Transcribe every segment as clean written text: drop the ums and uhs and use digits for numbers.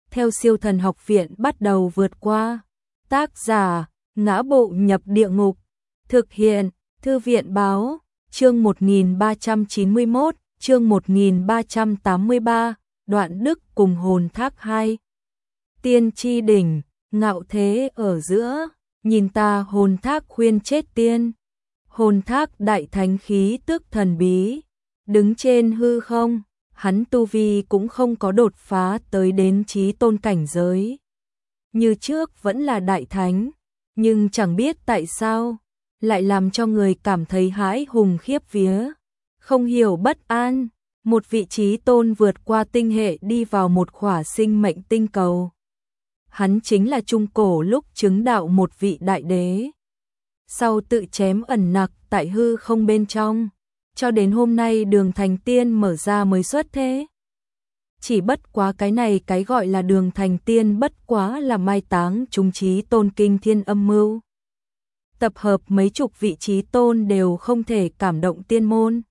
theo Siêu Thần Học Viện bắt đầu vượt qua. Tác giả: Ngã Bộ Nhập Địa Ngục. Thực hiện: Thư viện báo. Chương 1391, chương 1383, Đoạn Đức cùng Hồn Thác 2. Tiên chi đỉnh, ngạo thế ở giữa, nhìn ta Hồn Thác khuyên chết tiên. Hồn Thác đại thánh khí tức thần bí, đứng trên hư không, hắn tu vi cũng không có đột phá tới đến chí tôn cảnh giới. Như trước vẫn là đại thánh, nhưng chẳng biết tại sao, lại làm cho người cảm thấy hãi hùng khiếp vía, không hiểu bất an. Một vị chí tôn vượt qua tinh hệ đi vào một khỏa sinh mệnh tinh cầu. Hắn chính là trung cổ lúc chứng đạo một vị đại đế. Sau tự chém ẩn nặc tại hư không bên trong, cho đến hôm nay đường thành tiên mở ra mới xuất thế. Chỉ bất quá cái này cái gọi là đường thành tiên bất quá là mai táng chúng chí tôn kinh thiên âm mưu. Tập hợp mấy chục vị chí tôn đều không thể cảm động tiên môn.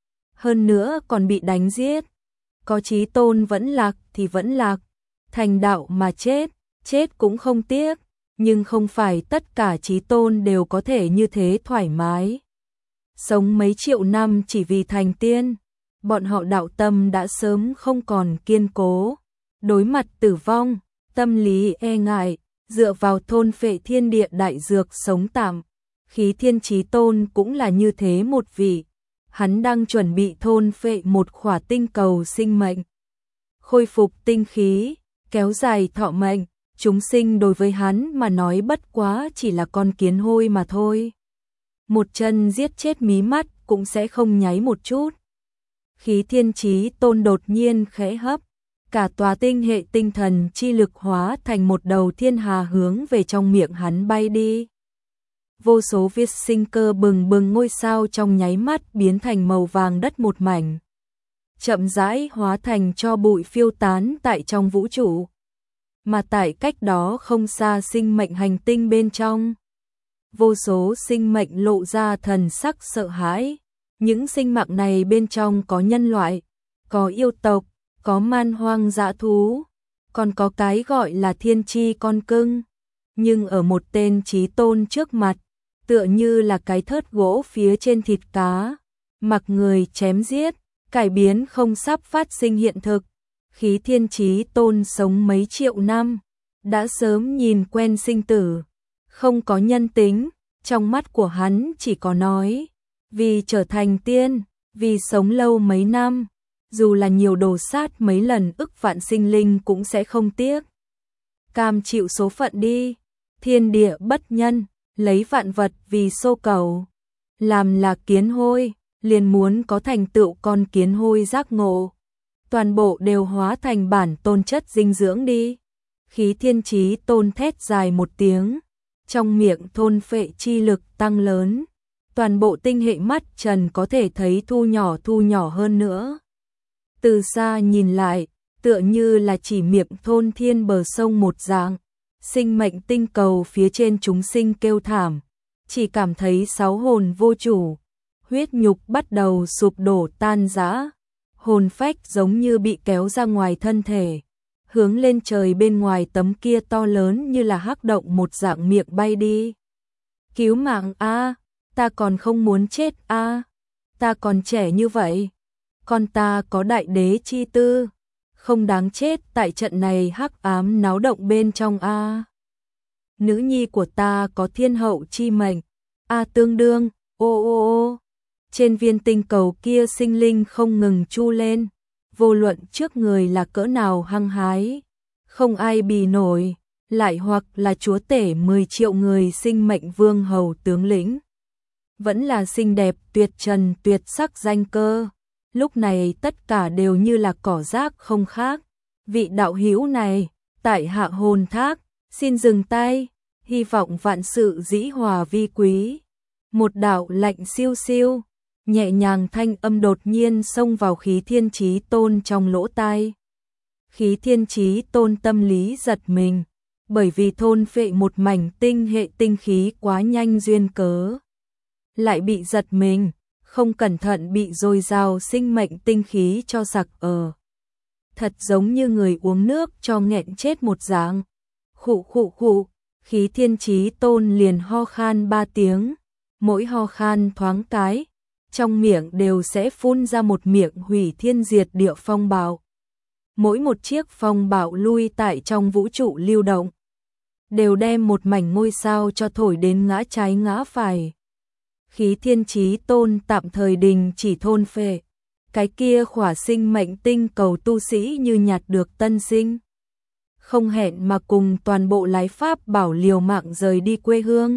Hơn nữa còn bị đánh giết. Có chí tôn vẫn lạc thì vẫn lạc, thành đạo mà chết, chết cũng không tiếc. Nhưng không phải tất cả chí tôn đều có thể như thế thoải mái. Sống mấy triệu năm chỉ vì thành tiên, bọn họ đạo tâm đã sớm không còn kiên cố. Đối mặt tử vong, tâm lý e ngại, dựa vào thôn phệ thiên địa đại dược sống tạm. Khí Thiên Chí Tôn cũng là như thế một vị. Hắn đang chuẩn bị thôn phệ một khỏa tinh cầu sinh mệnh, khôi phục tinh khí, kéo dài thọ mệnh. Chúng sinh đối với hắn mà nói bất quá chỉ là con kiến hôi mà thôi. Một chân giết chết mí mắt cũng sẽ không nháy một chút. Khí Thiên Chí Tôn đột nhiên khẽ hấp, cả tòa tinh hệ tinh thần chi lực hóa thành một đầu thiên hà hướng về trong miệng hắn bay đi. Vô số viết sinh cơ bừng bừng ngôi sao trong nháy mắt biến thành màu vàng đất một mảnh. Chậm rãi hóa thành tro bụi phiêu tán tại trong vũ trụ. Mà tại cách đó không xa sinh mệnh hành tinh bên trong. Vô số sinh mệnh lộ ra thần sắc sợ hãi. Những sinh mạng này bên trong có nhân loại, có yêu tộc, có man hoang dã thú, còn có cái gọi là thiên chi con cưng. Nhưng ở một tên chí tôn trước mặt, tựa như là cái thớt gỗ phía trên thịt cá, mặc người chém giết, cải biến không sắp phát sinh hiện thực. Khí Thiên Chí Tôn sống mấy triệu năm, đã sớm nhìn quen sinh tử, không có nhân tính, trong mắt của hắn chỉ có nói, vì trở thành tiên, vì sống lâu mấy năm, dù là nhiều đồ sát mấy lần ức vạn sinh linh cũng sẽ không tiếc. Cam chịu số phận đi, thiên địa bất nhân, lấy vạn vật vì xô cầu, làm là kiến hôi, liền muốn có thành tựu con kiến hôi giác ngộ. Toàn bộ đều hóa thành bản tôn chất dinh dưỡng đi. Khí Thiên Chí Tôn thét dài một tiếng, trong miệng thôn phệ chi lực tăng lớn, toàn bộ tinh hệ mắt trần có thể thấy thu nhỏ hơn nữa. Từ xa nhìn lại, tựa như là chỉ miệng thôn thiên bờ sông một dạng, sinh mệnh tinh cầu phía trên chúng sinh kêu thảm, chỉ cảm thấy sáu hồn vô chủ, huyết nhục bắt đầu sụp đổ tan rã. Hồn phách giống như bị kéo ra ngoài thân thể, hướng lên trời bên ngoài tấm kia to lớn như là hắc động một dạng miệng bay đi. Cứu mạng a, ta còn không muốn chết a, ta còn trẻ như vậy, con ta có đại đế chi tư, không đáng chết tại trận này hắc ám náo động bên trong a. Nữ nhi của ta có thiên hậu chi mệnh, a tương đương, ô ô ô. Trên viên tinh cầu kia sinh linh không ngừng chu lên, vô luận trước người là cỡ nào hăng hái, không ai bì nổi, lại hoặc là chúa tể 10 triệu người sinh mệnh vương hầu tướng lĩnh. Vẫn là xinh đẹp tuyệt trần tuyệt sắc danh cơ, lúc này tất cả đều như là cỏ rác không khác. Vị đạo hữu này, tại hạ Hồn Thác, xin dừng tay, hy vọng vạn sự dĩ hòa vi quý. Một đạo lạnh siêu siêu, nhẹ nhàng thanh âm đột nhiên xông vào Khí Thiên Chí Tôn trong lỗ tai. Khí Thiên Chí Tôn tâm lý giật mình, bởi vì thôn phệ một mảnh tinh hệ tinh khí quá nhanh duyên cớ. Lại bị giật mình, không cẩn thận bị dồi dào sinh mệnh tinh khí cho sặc ở. thật giống như người uống nước cho nghẹn chết một dạng. Khụ khụ khụ, Khí Thiên Chí Tôn liền ho khan 3 tiếng, mỗi ho khan thoáng cái, trong miệng đều sẽ phun ra một miệng hủy thiên diệt địa phong bạo. Mỗi một chiếc phong bạo lui tại trong vũ trụ lưu động, đều đem một mảnh ngôi sao cho thổi đến ngã trái ngã phải. Khí Thiên Chí Tôn tạm thời đình chỉ thôn phệ, cái kia khỏa sinh mệnh tinh cầu tu sĩ như nhặt được tân sinh. Không hẹn mà cùng toàn bộ lái pháp bảo liều mạng rời đi quê hương.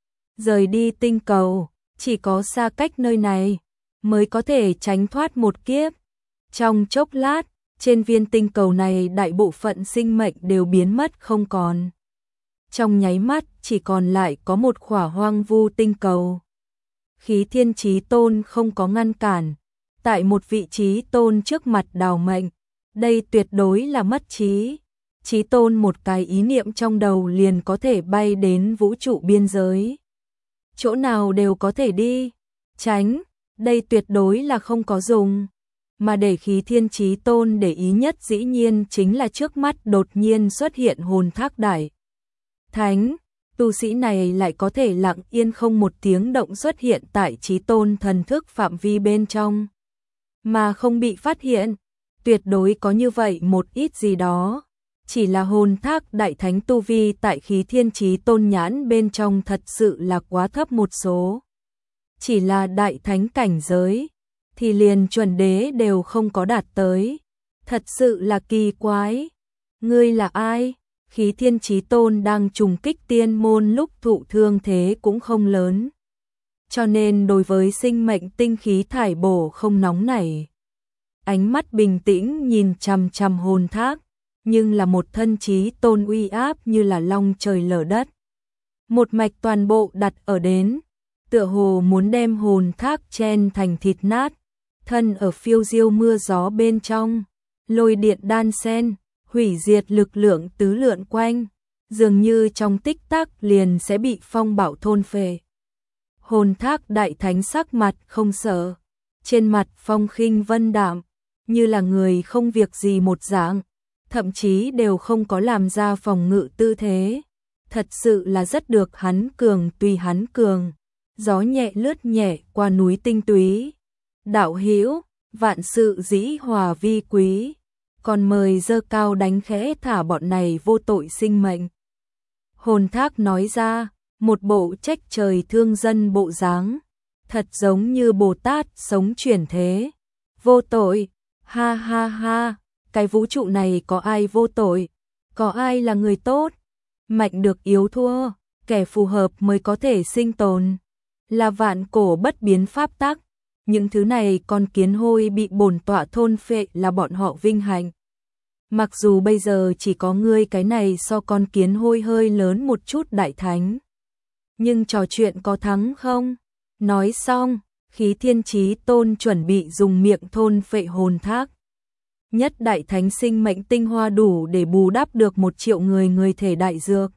Rời đi tinh cầu, chỉ có xa cách nơi này mới có thể tránh thoát một kiếp. Trong chốc lát, trên viên tinh cầu này đại bộ phận sinh mệnh đều biến mất không còn. Trong nháy mắt chỉ còn lại có một khỏa hoang vu tinh cầu. Khí Thiên Chí Tôn không có ngăn cản, tại một vị Chí Tôn trước mặt đào mệnh, đây tuyệt đối là mất trí. Chí Tôn một cái ý niệm trong đầu liền có thể bay đến vũ trụ biên giới. Chỗ nào đều có thể đi, tránh, đây tuyệt đối là không có dùng. Mà để Khí Thiên Chí Tôn để ý nhất dĩ nhiên chính là trước mắt đột nhiên xuất hiện hồn thác đại thánh. Tu sĩ này lại có thể lặng yên không một tiếng động xuất hiện tại Chí Tôn thần thức phạm vi bên trong, mà không bị phát hiện, tuyệt đối có như vậy một ít gì đó. Chỉ là hồn thác đại thánh tu vi tại Khí Thiên Chí Tôn nhãn bên trong thật sự là quá thấp một số. Chỉ là đại thánh cảnh giới, thì liền chuẩn đế đều không có đạt tới. Thật sự là kỳ quái. Ngươi là ai? Khí Thiên Chí Tôn đang trùng kích tiên môn lúc thụ thương thế cũng không lớn, cho nên đối với sinh mệnh tinh khí thải bổ không nóng nảy. Ánh mắt bình tĩnh nhìn chằm chằm hồn thác, nhưng là một thân Chí Tôn uy áp như là long trời lở đất. Một mạch toàn bộ đặt ở đến, tựa hồ muốn đem hồn thác chen thành thịt nát, thân ở phiêu diêu mưa gió bên trong, lôi điện đan sen, hủy diệt lực lượng tứ lượn quanh, dường như trong tích tắc liền sẽ bị phong bạo thôn phệ. Hồn thác đại thánh sắc mặt không sợ, trên mặt phong khinh vân đạm, như là người không việc gì một dạng, thậm chí đều không có làm ra phòng ngự tư thế. Thật sự là rất được hắn cường tùy hắn cường, gió nhẹ lướt nhẹ qua núi tinh túy. Đạo hữu, vạn sự dĩ hòa vi quý, còn mời dơ cao đánh khẽ thả bọn này vô tội sinh mệnh. Hồn thác nói ra, một bộ trách trời thương dân bộ dáng, thật giống như Bồ Tát sống chuyển thế. Vô tội, ha ha ha, cái vũ trụ này có ai vô tội, có ai là người tốt, mạnh được yếu thua, kẻ phù hợp mới có thể sinh tồn, là vạn cổ bất biến pháp tắc. Những thứ này con kiến hôi bị bổn tọa thôn phệ là bọn họ vinh hạnh. Mặc dù bây giờ chỉ có ngươi cái này so con kiến hôi hơi lớn một chút đại thánh, nhưng trò chuyện có thắng không? Nói xong, Khí Thiên Chí Tôn chuẩn bị dùng miệng thôn phệ hồn thác. Nhất đại thánh sinh mệnh tinh hoa đủ để bù đắp được 1 triệu người thể đại dược.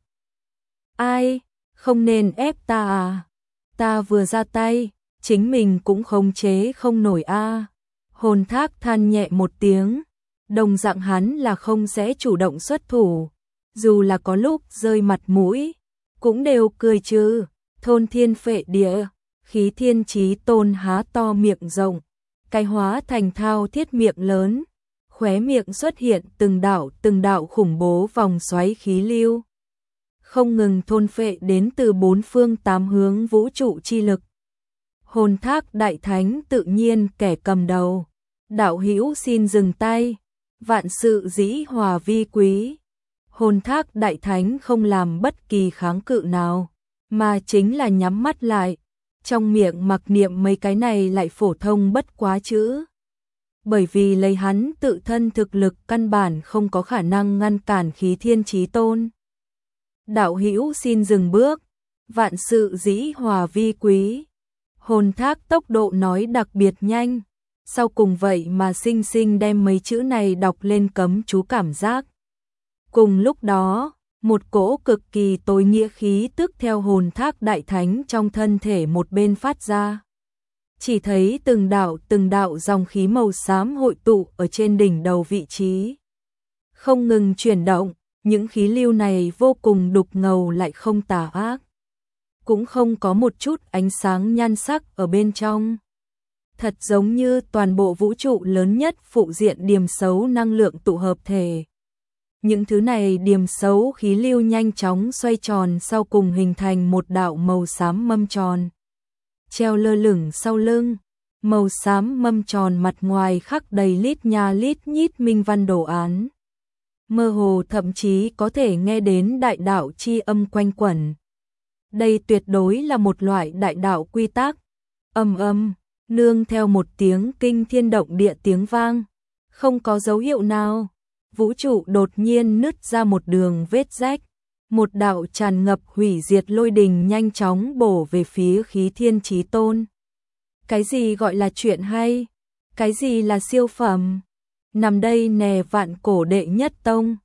Ai, không nên ép ta à? Ta vừa ra tay, chính mình cũng khống chế không nổi a. Hồn thác than nhẹ một tiếng, đồng dạng hắn là không sẽ chủ động xuất thủ, dù là có lúc rơi mặt mũi, cũng đều cười chứ. Thôn thiên phệ địa, Khí Thiên Chí Tôn há to miệng rộng, cái hóa thành thao thiết miệng lớn, khóe miệng xuất hiện từng đạo khủng bố vòng xoáy khí lưu, không ngừng thôn phệ đến từ 4 phương 8 hướng vũ trụ chi lực. Hồn thác đại thánh tự nhiên kẻ cầm đầu, đạo hữu xin dừng tay, vạn sự dĩ hòa vi quý. Hồn thác đại thánh không làm bất kỳ kháng cự nào, mà chính là nhắm mắt lại, trong miệng mặc niệm mấy cái này lại phổ thông bất quá chữ. Bởi vì lấy hắn tự thân thực lực căn bản không có khả năng ngăn cản Khí Thiên Chí Tôn. Đạo hữu xin dừng bước, vạn sự dĩ hòa vi quý. Hồn thác tốc độ nói đặc biệt nhanh, sau cùng vậy mà sinh sinh đem mấy chữ này đọc lên cấm chú cảm giác. Cùng lúc đó, một cỗ cực kỳ tối nghĩa khí tức theo hồn thác đại thánh trong thân thể một bên phát ra. Chỉ thấy từng đạo dòng khí màu xám hội tụ ở trên đỉnh đầu vị trí. Không ngừng chuyển động, những khí lưu này vô cùng đục ngầu lại không tà ác. Cũng không có một chút ánh sáng nhan sắc ở bên trong. Thật giống như toàn bộ vũ trụ lớn nhất phụ diện điểm xấu năng lượng tụ hợp thể. Những thứ này điểm xấu khí lưu nhanh chóng xoay tròn sau cùng hình thành một đạo màu xám mâm tròn. Treo lơ lửng sau lưng, màu xám mâm tròn mặt ngoài khắc đầy lít nha lít nhít minh văn đồ án. Mơ hồ thậm chí có thể nghe đến đại đạo chi âm quanh quẩn. Đây tuyệt đối là một loại đại đạo quy tắc. Ầm ầm, nương theo một tiếng kinh thiên động địa tiếng vang, không có dấu hiệu nào, vũ trụ đột nhiên nứt ra một đường vết rách, một đạo tràn ngập hủy diệt lôi đình nhanh chóng bổ về phía Khí Thiên Chí Tôn. Cái gì gọi là chuyện hay? Cái gì là siêu phẩm? Nằm đây nè vạn cổ đệ nhất tông,